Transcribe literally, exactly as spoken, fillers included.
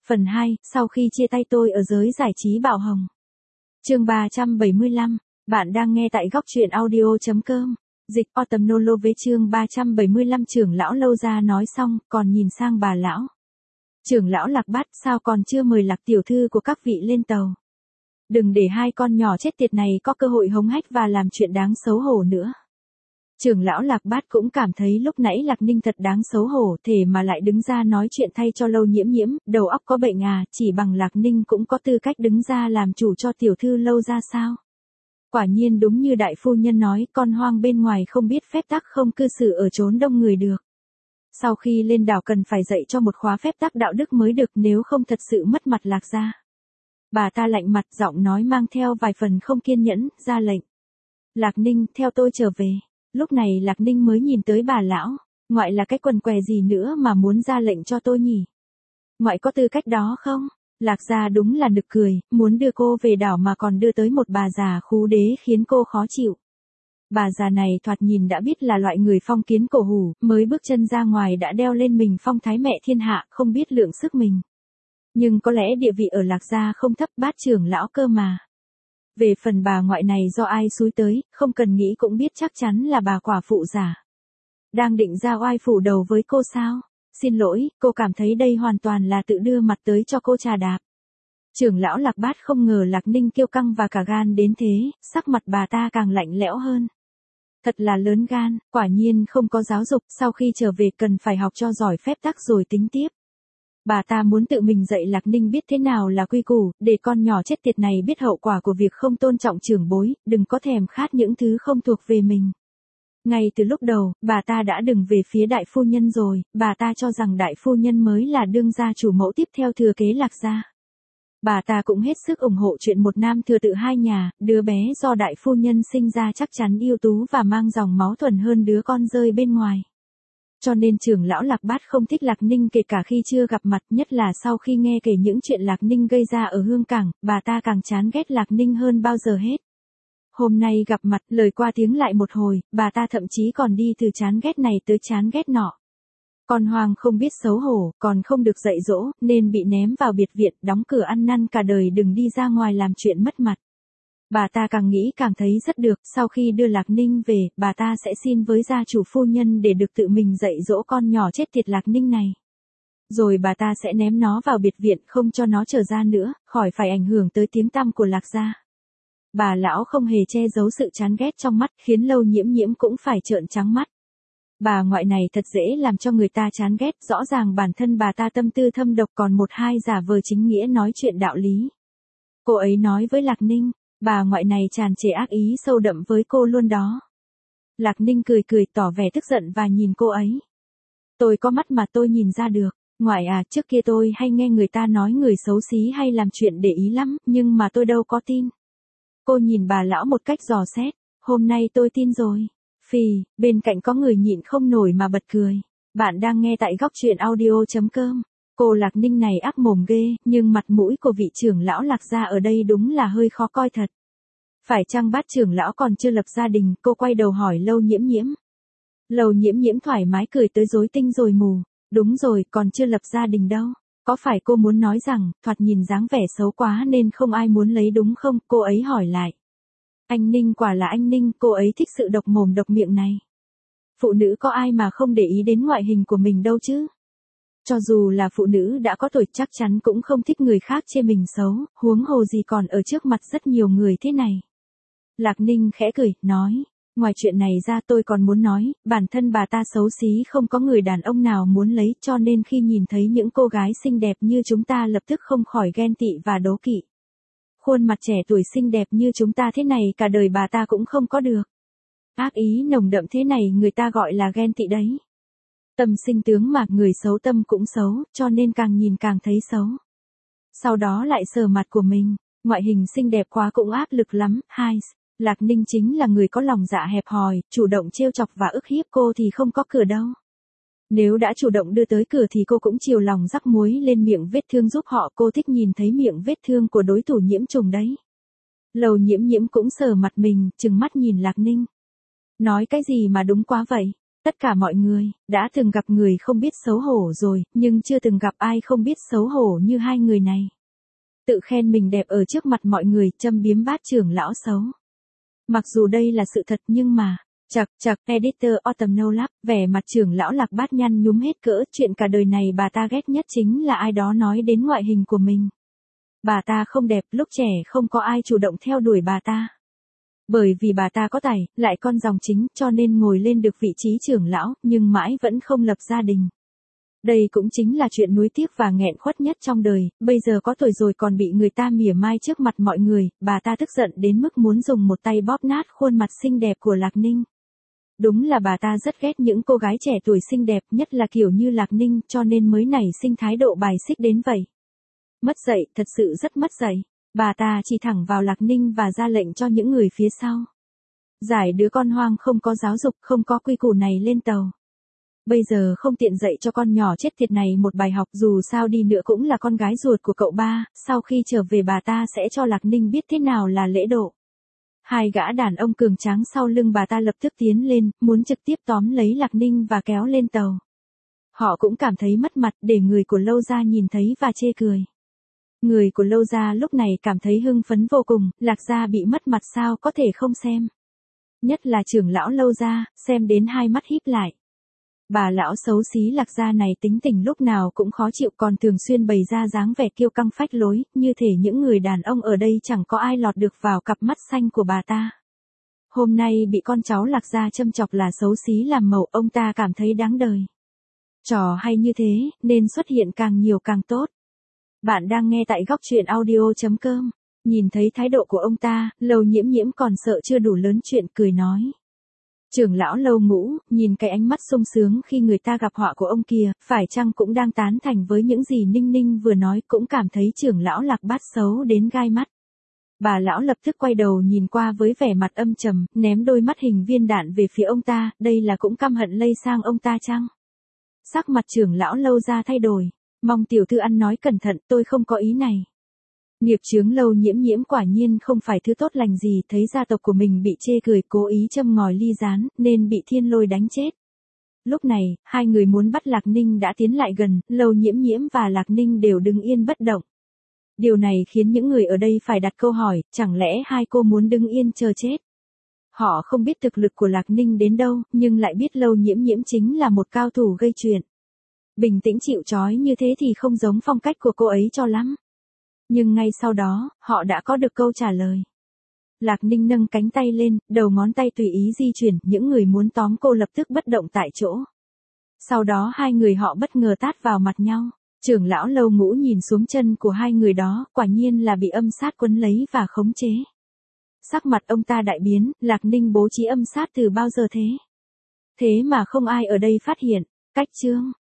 Phần hai, sau khi chia tay tôi ở giới giải trí Bảo Hồng. Chương ba trăm bảy mươi lăm, bạn đang nghe tại góc truyện audio chấm com. Dịch Autumn Nolo với chương ba trăm bảy mươi lăm. Trưởng lão Lâu Gia nói xong, còn nhìn sang bà lão. Trưởng lão Lạc Bát, sao còn chưa mời Lạc tiểu thư của các vị lên tàu? Đừng để hai con nhỏ chết tiệt này có cơ hội hống hách và làm chuyện đáng xấu hổ nữa. Trưởng lão Lạc Bát cũng cảm thấy lúc nãy Lạc Ninh thật đáng xấu hổ, thể mà lại đứng ra nói chuyện thay cho Lâu Nhiễm Nhiễm, đầu óc có bệnh à, chỉ bằng Lạc Ninh cũng có tư cách đứng ra làm chủ cho tiểu thư Lâu Gia sao? Quả nhiên đúng như đại phu nhân nói, con hoang bên ngoài không biết phép tắc không cư xử ở chốn đông người được. Sau khi lên đảo cần phải dạy cho một khóa phép tắc đạo đức mới được, nếu không thật sự mất mặt Lạc gia. Bà ta lạnh mặt, giọng nói mang theo vài phần không kiên nhẫn, ra lệnh. Lạc Ninh, theo tôi trở về. Lúc này Lạc Ninh mới nhìn tới bà lão, ngoại là cái quần què gì nữa mà muốn ra lệnh cho tôi nhỉ? Ngoại có tư cách đó không? Lạc gia đúng là nực cười, muốn đưa cô về đảo mà còn đưa tới một bà già khú đế khiến cô khó chịu. Bà già này thoạt nhìn đã biết là loại người phong kiến cổ hủ, mới bước chân ra ngoài đã đeo lên mình phong thái mẹ thiên hạ, không biết lượng sức mình. Nhưng có lẽ địa vị ở Lạc gia không thấp, bát trưởng lão cơ mà. Về phần bà ngoại này do ai xúi tới, không cần nghĩ cũng biết chắc chắn là bà quả phụ giả. Đang định ra oai phủ đầu với cô sao? Xin lỗi, cô cảm thấy đây hoàn toàn là tự đưa mặt tới cho cô trà đạp. Trưởng lão Lạc Bát không ngờ Lạc Ninh kiêu căng và cả gan đến thế, sắc mặt bà ta càng lạnh lẽo hơn. Thật là lớn gan, quả nhiên không có giáo dục, sau khi trở về cần phải học cho giỏi phép tắc rồi tính tiếp. Bà ta muốn tự mình dạy Lạc Ninh biết thế nào là quy củ, để con nhỏ chết tiệt này biết hậu quả của việc không tôn trọng trưởng bối, đừng có thèm khát những thứ không thuộc về mình. Ngay từ lúc đầu, bà ta đã đứng về phía đại phu nhân rồi, bà ta cho rằng đại phu nhân mới là đương gia chủ mẫu tiếp theo thừa kế Lạc gia. Bà ta cũng hết sức ủng hộ chuyện một nam thừa tự hai nhà, đứa bé do đại phu nhân sinh ra chắc chắn ưu tú và mang dòng máu thuần hơn đứa con rơi bên ngoài. Cho nên trưởng lão Lạc Bát không thích Lạc Ninh kể cả khi chưa gặp mặt, nhất là sau khi nghe kể những chuyện Lạc Ninh gây ra ở Hương Cảng, bà ta càng chán ghét Lạc Ninh hơn bao giờ hết. Hôm nay gặp mặt, lời qua tiếng lại một hồi, bà ta thậm chí còn đi từ chán ghét này tới chán ghét nọ. Con hoang không biết xấu hổ, còn không được dạy dỗ, nên bị ném vào biệt viện, đóng cửa ăn năn cả đời, đừng đi ra ngoài làm chuyện mất mặt. Bà ta càng nghĩ càng thấy rất được, sau khi đưa Lạc Ninh về, bà ta sẽ xin với gia chủ phu nhân để được tự mình dạy dỗ con nhỏ chết tiệt Lạc Ninh này. Rồi bà ta sẽ ném nó vào biệt viện, không cho nó trở ra nữa, khỏi phải ảnh hưởng tới tiếng tăm của Lạc gia. Bà lão không hề che giấu sự chán ghét trong mắt, khiến Lâu Nhiễm Nhiễm cũng phải trợn trắng mắt. Bà ngoại này thật dễ làm cho người ta chán ghét, rõ ràng bản thân bà ta tâm tư thâm độc còn một hai giả vờ chính nghĩa nói chuyện đạo lý. Cô ấy nói với Lạc Ninh, bà ngoại này tràn trề ác ý sâu đậm với cô luôn đó. Lạc Ninh cười cười tỏ vẻ tức giận và nhìn cô ấy. Tôi có mắt mà tôi nhìn ra được, ngoại à, trước kia tôi hay nghe người ta nói người xấu xí hay làm chuyện để ý lắm, nhưng mà tôi đâu có tin. Cô nhìn bà lão một cách dò xét, hôm nay tôi tin rồi. Phì, bên cạnh có người nhịn không nổi mà bật cười. Bạn đang nghe tại góc truyện audio chấm com. Cô Lạc Ninh này ác mồm ghê, nhưng mặt mũi của vị trưởng lão Lạc gia ở đây đúng là hơi khó coi thật. Phải chăng bát trưởng lão còn chưa lập gia đình? Cô quay đầu hỏi Lâu Nhiễm Nhiễm. Lâu Nhiễm Nhiễm thoải mái cười tới rối tinh rồi mù. Đúng rồi, còn chưa lập gia đình đâu. Có phải cô muốn nói rằng, thoạt nhìn dáng vẻ xấu quá nên không ai muốn lấy đúng không? Cô ấy hỏi lại. Anh Ninh quả là anh Ninh, cô ấy thích sự độc mồm độc miệng này. Phụ nữ có ai mà không để ý đến ngoại hình của mình đâu chứ? Cho dù là phụ nữ đã có tuổi chắc chắn cũng không thích người khác chê mình xấu, huống hồ gì còn ở trước mặt rất nhiều người thế này. Lạc Ninh khẽ cười, nói, ngoài chuyện này ra tôi còn muốn nói, bản thân bà ta xấu xí không có người đàn ông nào muốn lấy, cho nên khi nhìn thấy những cô gái xinh đẹp như chúng ta lập tức không khỏi ghen tị và đố kỵ. Khuôn mặt trẻ tuổi xinh đẹp như chúng ta thế này cả đời bà ta cũng không có được. Ác ý nồng đậm thế này người ta gọi là ghen tị đấy. Tâm sinh tướng mà, người xấu tâm cũng xấu, cho nên càng nhìn càng thấy xấu. Sau đó lại sờ mặt của mình, ngoại hình xinh đẹp quá cũng áp lực lắm. Hai, Lạc Ninh chính là người có lòng dạ hẹp hòi, chủ động trêu chọc và ức hiếp cô thì không có cửa đâu. Nếu đã chủ động đưa tới cửa thì cô cũng chiều lòng rắc muối lên miệng vết thương giúp họ, cô thích nhìn thấy miệng vết thương của đối thủ nhiễm trùng đấy. Lầu Nhiễm Nhiễm cũng sờ mặt mình, trừng mắt nhìn Lạc Ninh. Nói cái gì mà đúng quá vậy? Tất cả mọi người, đã từng gặp người không biết xấu hổ rồi, nhưng chưa từng gặp ai không biết xấu hổ như hai người này. Tự khen mình đẹp ở trước mặt mọi người, châm biếm bát trưởng lão xấu. Mặc dù đây là sự thật nhưng mà, chật chật, editor Autumn No Lab, vẻ mặt trưởng lão Lạc Bát nhăn nhúm hết cỡ, chuyện cả đời này bà ta ghét nhất chính là ai đó nói đến ngoại hình của mình. Bà ta không đẹp, lúc trẻ không có ai chủ động theo đuổi bà ta. Bởi vì bà ta có tài, lại con dòng chính, cho nên ngồi lên được vị trí trưởng lão, nhưng mãi vẫn không lập gia đình. Đây cũng chính là chuyện nuối tiếc và nghẹn khuất nhất trong đời, bây giờ có tuổi rồi còn bị người ta mỉa mai trước mặt mọi người, bà ta tức giận đến mức muốn dùng một tay bóp nát khuôn mặt xinh đẹp của Lạc Ninh. Đúng là bà ta rất ghét những cô gái trẻ tuổi xinh đẹp, nhất là kiểu như Lạc Ninh, cho nên mới nảy sinh thái độ bài xích đến vậy. Mất dạy, thật sự rất mất dạy. Bà ta chỉ thẳng vào Lạc Ninh và ra lệnh cho những người phía sau. Giải đứa con hoang không có giáo dục, không có quy củ này lên tàu. Bây giờ không tiện dạy cho con nhỏ chết tiệt này một bài học, dù sao đi nữa cũng là con gái ruột của cậu ba, sau khi trở về bà ta sẽ cho Lạc Ninh biết thế nào là lễ độ. Hai gã đàn ông cường tráng sau lưng bà ta lập tức tiến lên, muốn trực tiếp tóm lấy Lạc Ninh và kéo lên tàu. Họ cũng cảm thấy mất mặt để người của Lâu Gia nhìn thấy và chê cười. Người của Lâu Gia lúc này cảm thấy hưng phấn vô cùng, Lạc Gia bị mất mặt sao có thể không xem. Nhất là trưởng lão Lâu Gia, xem đến hai mắt híp lại. Bà lão xấu xí Lạc Gia này tính tình lúc nào cũng khó chịu, còn thường xuyên bày ra dáng vẻ kiêu căng phách lối, như thể những người đàn ông ở đây chẳng có ai lọt được vào cặp mắt xanh của bà ta. Hôm nay bị con cháu Lạc Gia châm chọc là xấu xí làm màu, ông ta cảm thấy đáng đời. Trò hay như thế, nên xuất hiện càng nhiều càng tốt. Bạn đang nghe tại góc truyện audio chấm com. Nhìn thấy thái độ của ông ta, Lâu Nhiễm Nhiễm còn sợ chưa đủ lớn chuyện, cười nói. Trưởng lão Lâu Ngũ, nhìn cái ánh mắt sung sướng khi người ta gặp họa của ông kia, phải chăng cũng đang tán thành với những gì Ninh Ninh vừa nói, cũng cảm thấy trưởng lão Lạc Bát xấu đến gai mắt. Bà lão lập tức quay đầu nhìn qua với vẻ mặt âm trầm, ném đôi mắt hình viên đạn về phía ông ta, đây là cũng căm hận lây sang ông ta chăng? Sắc mặt trưởng lão Lâu ra thay đổi, mong tiểu thư ăn nói cẩn thận, tôi không có ý này. Nghiệp chướng Lâu Nhiễm Nhiễm quả nhiên không phải thứ tốt lành gì, thấy gia tộc của mình bị chê cười, cố ý châm ngòi ly gián, nên bị Thiên Lôi đánh chết. Lúc này, hai người muốn bắt Lạc Ninh đã tiến lại gần, Lâu Nhiễm Nhiễm và Lạc Ninh đều đứng yên bất động. Điều này khiến những người ở đây phải đặt câu hỏi, chẳng lẽ hai cô muốn đứng yên chờ chết? Họ không biết thực lực của Lạc Ninh đến đâu, nhưng lại biết Lâu Nhiễm Nhiễm chính là một cao thủ gây chuyện. Bình tĩnh chịu trói như thế thì không giống phong cách của cô ấy cho lắm. Nhưng ngay sau đó, họ đã có được câu trả lời. Lạc Ninh nâng cánh tay lên, đầu ngón tay tùy ý di chuyển, những người muốn tóm cô lập tức bất động tại chỗ. Sau đó hai người họ bất ngờ tát vào mặt nhau. Trưởng lão Lâu Ngũ nhìn xuống chân của hai người đó, quả nhiên là bị âm sát quấn lấy và khống chế. Sắc mặt ông ta đại biến, Lạc Ninh bố trí âm sát từ bao giờ thế? Thế mà không ai ở đây phát hiện. Cách chương